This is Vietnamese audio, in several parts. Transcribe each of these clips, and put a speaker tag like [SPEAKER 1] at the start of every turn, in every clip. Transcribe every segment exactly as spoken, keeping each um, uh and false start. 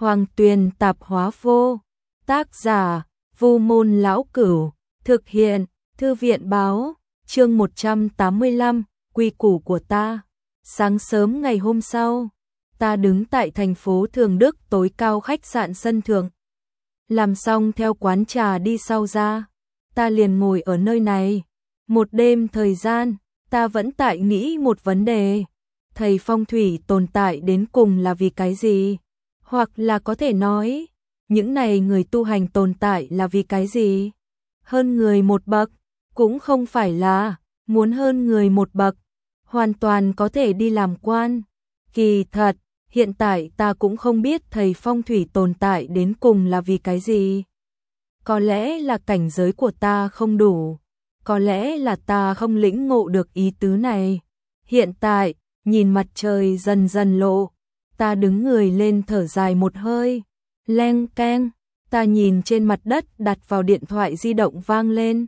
[SPEAKER 1] Hoàng Tuyền tạp hóa vô. Tác giả, Vu Môn Lão Cửu. Thực hiện, Thư viện báo. Chương một trăm tám mươi lăm, quy củ của ta. Sáng sớm ngày hôm sau, ta đứng tại thành phố Thường Đức tối cao khách sạn Sân Thượng. Làm xong theo quán trà đi sau ra, ta liền ngồi ở nơi này. Một đêm thời gian, ta vẫn tại nghĩ một vấn đề. Thầy phong thủy tồn tại đến cùng là vì cái gì? Hoặc là có thể nói, những này người tu hành tồn tại là vì cái gì? Hơn người một bậc, cũng không phải là muốn hơn người một bậc, hoàn toàn có thể đi làm quan. Kỳ thật, hiện tại ta cũng không biết thầy phong thủy tồn tại đến cùng là vì cái gì. Có lẽ là cảnh giới của ta không đủ, có lẽ là ta không lĩnh ngộ được ý tứ này. Hiện tại, nhìn mặt trời dần dần lộ, ta đứng người lên thở dài một hơi. Leng keng, ta nhìn trên mặt đất đặt vào điện thoại di động vang lên.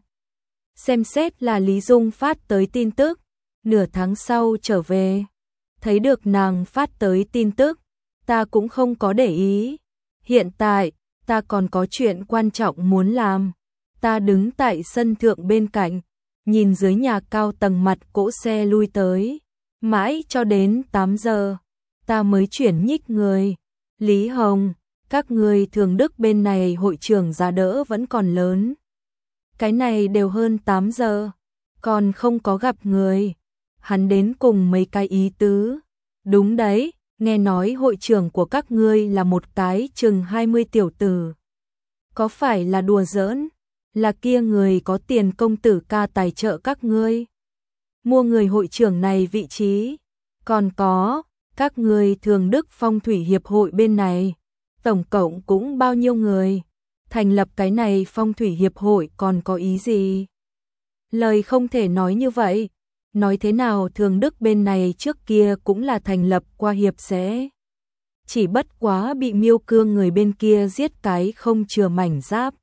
[SPEAKER 1] Xem xét là Lý Dung phát tới tin tức, nửa tháng sau trở về. Thấy được nàng phát tới tin tức, ta cũng không có để ý. Hiện tại, ta còn có chuyện quan trọng muốn làm. Ta đứng tại sân thượng bên cạnh, nhìn dưới nhà cao tầng mặt cỗ xe lui tới. Mãi cho đến tám giờ, ta mới chuyển nhích người. Lý Hồng, các người Thường Đức bên này hội trưởng giá đỡ vẫn còn lớn. Cái này đều hơn tám giờ, còn không có gặp người. Hắn đến cùng mấy cái ý tứ. Đúng đấy, nghe nói hội trưởng của các ngươi là một cái chừng hai mươi tiểu tử. Có phải là đùa giỡn? Là kia người có tiền công tử ca tài trợ các ngươi mua người hội trưởng này vị trí. Còn có, các ngươi Thường Đức Phong Thủy Hiệp hội bên này, tổng cộng cũng bao nhiêu người? Thành lập cái này Phong Thủy Hiệp hội còn có ý gì? Lời không thể nói như vậy. Nói thế nào Thường Đức bên này trước kia cũng là thành lập qua hiệp sẽ. Chỉ bất quá bị Miêu Cương người bên kia giết cái không chừa mảnh giáp.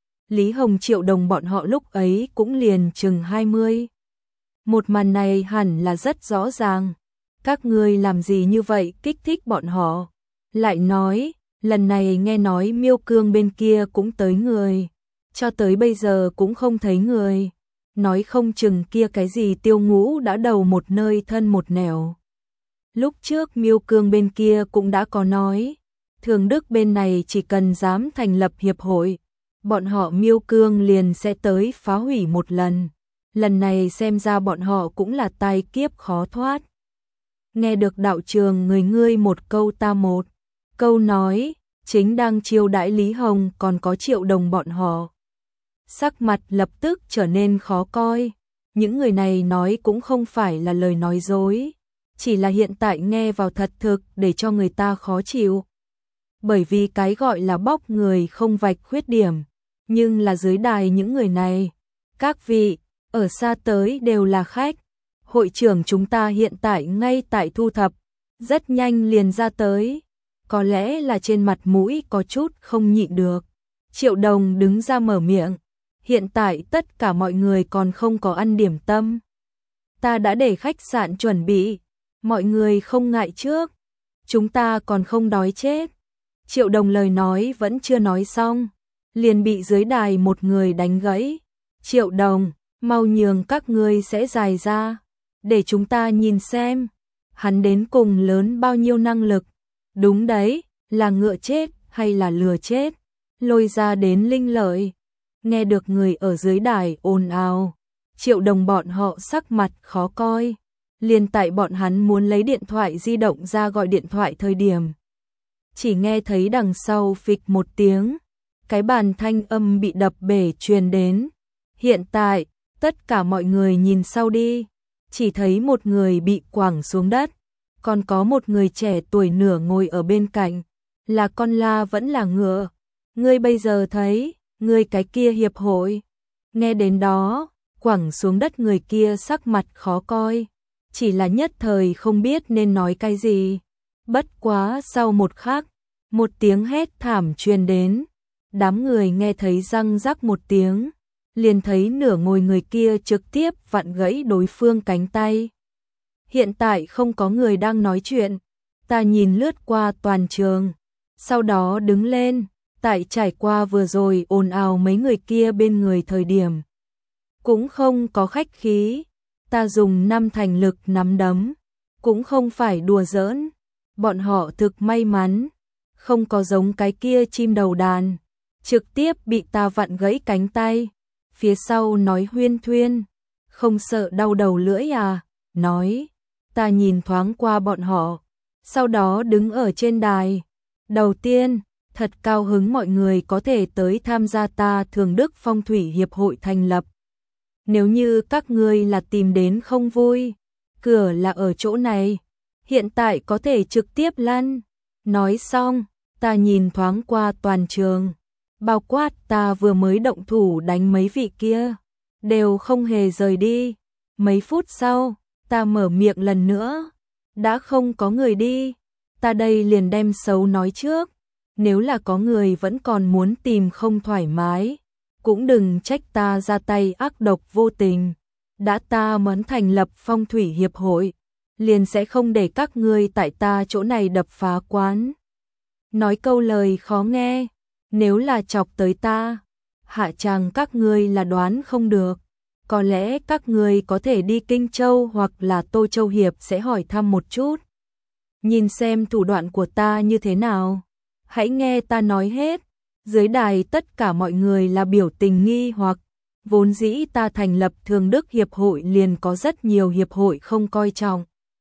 [SPEAKER 1] Lý Hồng Triệu Đồng bọn họ lúc ấy cũng liền chừng hai mươi. Một màn này hẳn là rất rõ ràng. Các ngươi làm gì như vậy kích thích bọn họ? Lại nói, lần này nghe nói Miêu Cương bên kia cũng tới người. Cho tới bây giờ cũng không thấy người. Nói không chừng kia cái gì Tiêu Ngũ đã đầu một nơi thân một nẻo. Lúc trước Miêu Cương bên kia cũng đã có nói, Thường Đức bên này chỉ cần dám thành lập hiệp hội, bọn họ Miêu Cương liền sẽ tới phá hủy một lần. Lần này xem ra bọn họ cũng là tai kiếp khó thoát. Nghe được đạo trường người ngươi một câu ta một câu nói, chính đang chiêu đãi Lý Hồng còn có Triệu Đồng bọn họ. Sắc mặt lập tức trở nên khó coi. Những người này nói cũng không phải là lời nói dối, chỉ là hiện tại nghe vào thật thực để cho người ta khó chịu. Bởi vì cái gọi là bóc người không vạch khuyết điểm, nhưng là dưới đài những người này, các vị ở xa tới đều là khách. Hội trưởng chúng ta hiện tại ngay tại thu thập, rất nhanh liền ra tới. Có lẽ là trên mặt mũi có chút không nhịn được, Triệu Đồng đứng ra mở miệng. Hiện tại tất cả mọi người còn không có ăn điểm tâm. Ta đã để khách sạn chuẩn bị, mọi người không ngại trước. Chúng ta còn không đói chết. Triệu Đồng lời nói vẫn chưa nói xong, liền bị dưới đài một người đánh gãy. Triệu Đồng, mau nhường các ngươi sẽ dài ra, để chúng ta nhìn xem, hắn đến cùng lớn bao nhiêu năng lực. Đúng đấy, là ngựa chết hay là lừa chết, lôi ra đến linh lợi. Nghe được người ở dưới đài ồn ào, Triệu Đồng bọn họ sắc mặt khó coi. Liền tại bọn hắn muốn lấy điện thoại di động ra gọi điện thoại thời điểm, chỉ nghe thấy đằng sau phịch một tiếng, cái bàn thanh âm bị đập bể truyền đến. Hiện tại, tất cả mọi người nhìn sau đi, chỉ thấy một người bị quẳng xuống đất, còn có một người trẻ tuổi nửa ngồi ở bên cạnh. Là con la vẫn là ngựa? Ngươi bây giờ thấy, ngươi cái kia hiệp hội. Nghe đến đó, quẳng xuống đất người kia sắc mặt khó coi, chỉ là nhất thời không biết nên nói cái gì. Bất quá sau một khắc, một tiếng hét thảm truyền đến. Đám người nghe thấy răng rắc một tiếng, liền thấy nửa ngồi người kia trực tiếp vặn gãy đối phương cánh tay. Hiện tại không có người đang nói chuyện, ta nhìn lướt qua toàn trường, Sau đó đứng lên, tại trải qua vừa rồi ồn ào mấy người kia bên người thời điểm. Cũng không có khách khí, ta dùng năm thành lực nắm đấm, cũng không phải đùa giỡn, bọn họ thực may mắn, không có giống cái kia chim đầu đàn, trực tiếp bị ta vặn gãy cánh tay, phía sau nói huyên thuyên, không sợ đau đầu lưỡi à, nói, ta nhìn thoáng qua bọn họ, sau đó đứng ở trên đài, đầu tiên, thật cao hứng mọi người có thể tới tham gia ta Thường Đức Phong Thủy Hiệp hội thành lập. Nếu như các ngươi là tìm đến không vui, cửa là ở chỗ này, hiện tại có thể trực tiếp lăn. Nói xong, ta nhìn thoáng qua toàn trường, bao quát ta vừa mới động thủ đánh mấy vị kia, đều không hề rời đi. Mấy phút sau, ta mở miệng lần nữa, đã không có người đi, ta đây liền đem xấu nói trước, nếu là có người vẫn còn muốn tìm không thoải mái, cũng đừng trách ta ra tay ác độc vô tình, đã ta muốn thành lập Phong Thủy Hiệp hội, liền sẽ không để các ngươi tại ta chỗ này đập phá quán. Nói câu lời khó nghe, nếu là chọc tới ta, hạ chàng các ngươi là đoán không được, có lẽ các ngươi có thể đi Kinh Châu hoặc là Tô Châu Hiệp sẽ hỏi thăm một chút. Nhìn xem thủ đoạn của ta như thế nào, hãy nghe ta nói hết. Dưới đài tất cả mọi người là biểu tình nghi hoặc, vốn dĩ ta thành lập Thường Đức Hiệp hội liền có rất nhiều hiệp hội không coi trọng.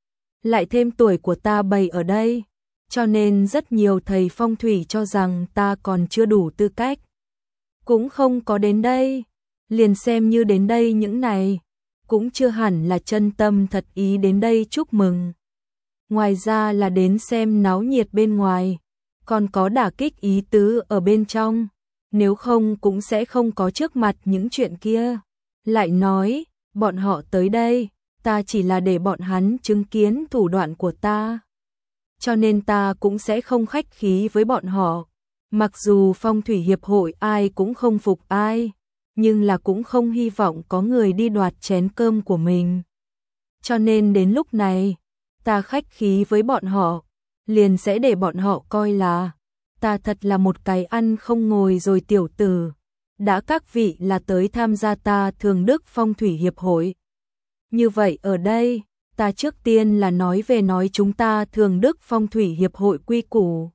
[SPEAKER 1] Lại thêm tuổi của ta bày ở đây, cho nên rất nhiều thầy phong thủy cho rằng ta còn chưa đủ tư cách. Cũng không có đến đây, liền xem như đến đây những này, cũng chưa hẳn là chân tâm thật ý đến đây chúc mừng. Ngoài ra là đến xem náo nhiệt bên ngoài, còn có đả kích ý tứ ở bên trong, nếu không cũng sẽ không có trước mặt những chuyện kia. Lại nói, bọn họ tới đây, ta chỉ là để bọn hắn chứng kiến thủ đoạn của ta. Cho nên ta cũng sẽ không khách khí với bọn họ. Mặc dù Phong Thủy Hiệp hội ai cũng không phục ai, nhưng là cũng không hy vọng có người đi đoạt chén cơm của mình. Cho nên đến lúc này, ta khách khí với bọn họ, liền sẽ để bọn họ coi là ta thật là một cái ăn không ngồi rồi tiểu tử. Đã các vị là tới tham gia ta Thường Đức Phong Thủy Hiệp hội. Như vậy ở đây, ta trước tiên là nói về nói chúng ta Thường Đức Phong Thủy Hiệp hội quy củ.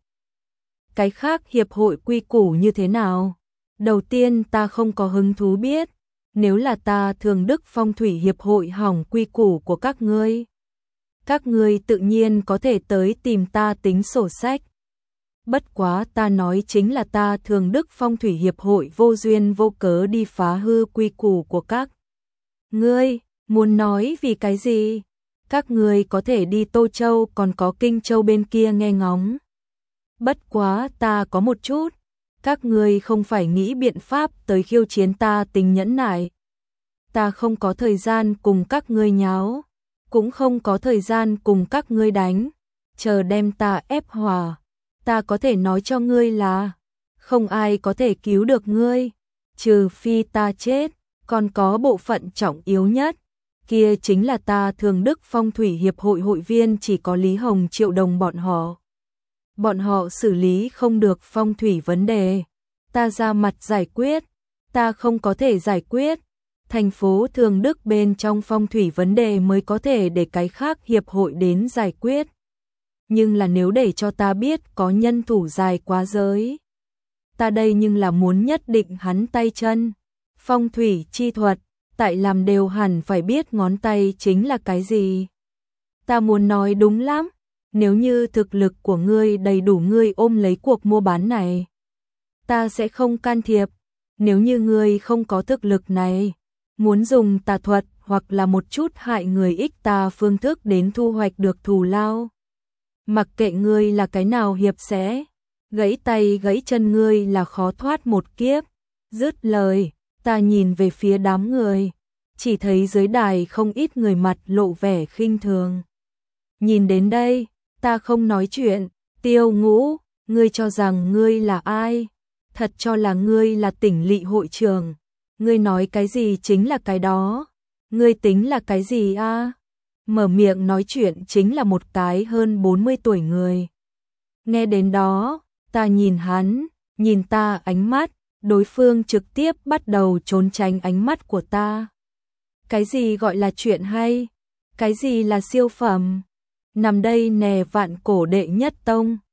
[SPEAKER 1] Cái khác hiệp hội quy củ như thế nào? Đầu tiên ta không có hứng thú biết, nếu là ta Thường Đức Phong Thủy Hiệp hội hỏng quy củ của các ngươi, các ngươi tự nhiên có thể tới tìm ta tính sổ sách. Bất quá ta nói chính là ta Thường Đức Phong Thủy Hiệp hội vô duyên vô cớ đi phá hư quy củ của các ngươi, muốn nói vì cái gì? Các ngươi có thể đi Tô Châu còn có Kinh Châu bên kia nghe ngóng. Bất quá ta có một chút, các ngươi không phải nghĩ biện pháp tới khiêu chiến ta tình nhẫn nại. Ta không có thời gian cùng các ngươi nháo, cũng không có thời gian cùng các ngươi đánh, chờ đem ta ép hòa. Ta có thể nói cho ngươi là, không ai có thể cứu được ngươi, trừ phi ta chết, còn có bộ phận trọng yếu nhất, kia chính là ta Thường Đức Phong Thủy Hiệp hội hội viên chỉ có Lý Hồng Triệu Đồng bọn họ. Bọn họ xử lý không được phong thủy vấn đề, ta ra mặt giải quyết, ta không có thể giải quyết. Thành phố Thường Đức bên trong phong thủy vấn đề mới có thể để cái khác hiệp hội đến giải quyết. Nhưng là nếu để cho ta biết có nhân thủ dài quá giới, ta đây nhưng là muốn nhất định hắn tay chân. Phong thủy chi thuật, tại làm đều hẳn phải biết ngón tay chính là cái gì. Ta muốn nói đúng lắm, nếu như thực lực của ngươi đầy đủ ngươi ôm lấy cuộc mua bán này, ta sẽ không can thiệp. Nếu như ngươi không có thực lực này, muốn dùng tà thuật hoặc là một chút hại người ích ta phương thức đến thu hoạch được thù lao, mặc kệ ngươi là cái nào hiệp sẽ gãy tay gãy chân ngươi là khó thoát một kiếp. Dứt lời, ta nhìn về phía đám người, chỉ thấy dưới đài không ít người mặt lộ vẻ khinh thường. Nhìn đến đây, ta không nói chuyện. Tiêu Ngũ, ngươi cho rằng ngươi là ai? Thật cho là ngươi là tỉnh lỵ hội trưởng, ngươi nói cái gì chính là cái đó, ngươi tính là cái gì a? Mở miệng nói chuyện chính là một cái hơn bốn mươi tuổi người. Nghe đến đó, Ta nhìn hắn, nhìn ta ánh mắt, đối phương trực tiếp bắt đầu trốn tránh ánh mắt của ta. Cái gì gọi là chuyện hay? Cái gì là siêu phẩm? Nằm đây nè vạn cổ đệ nhất tông.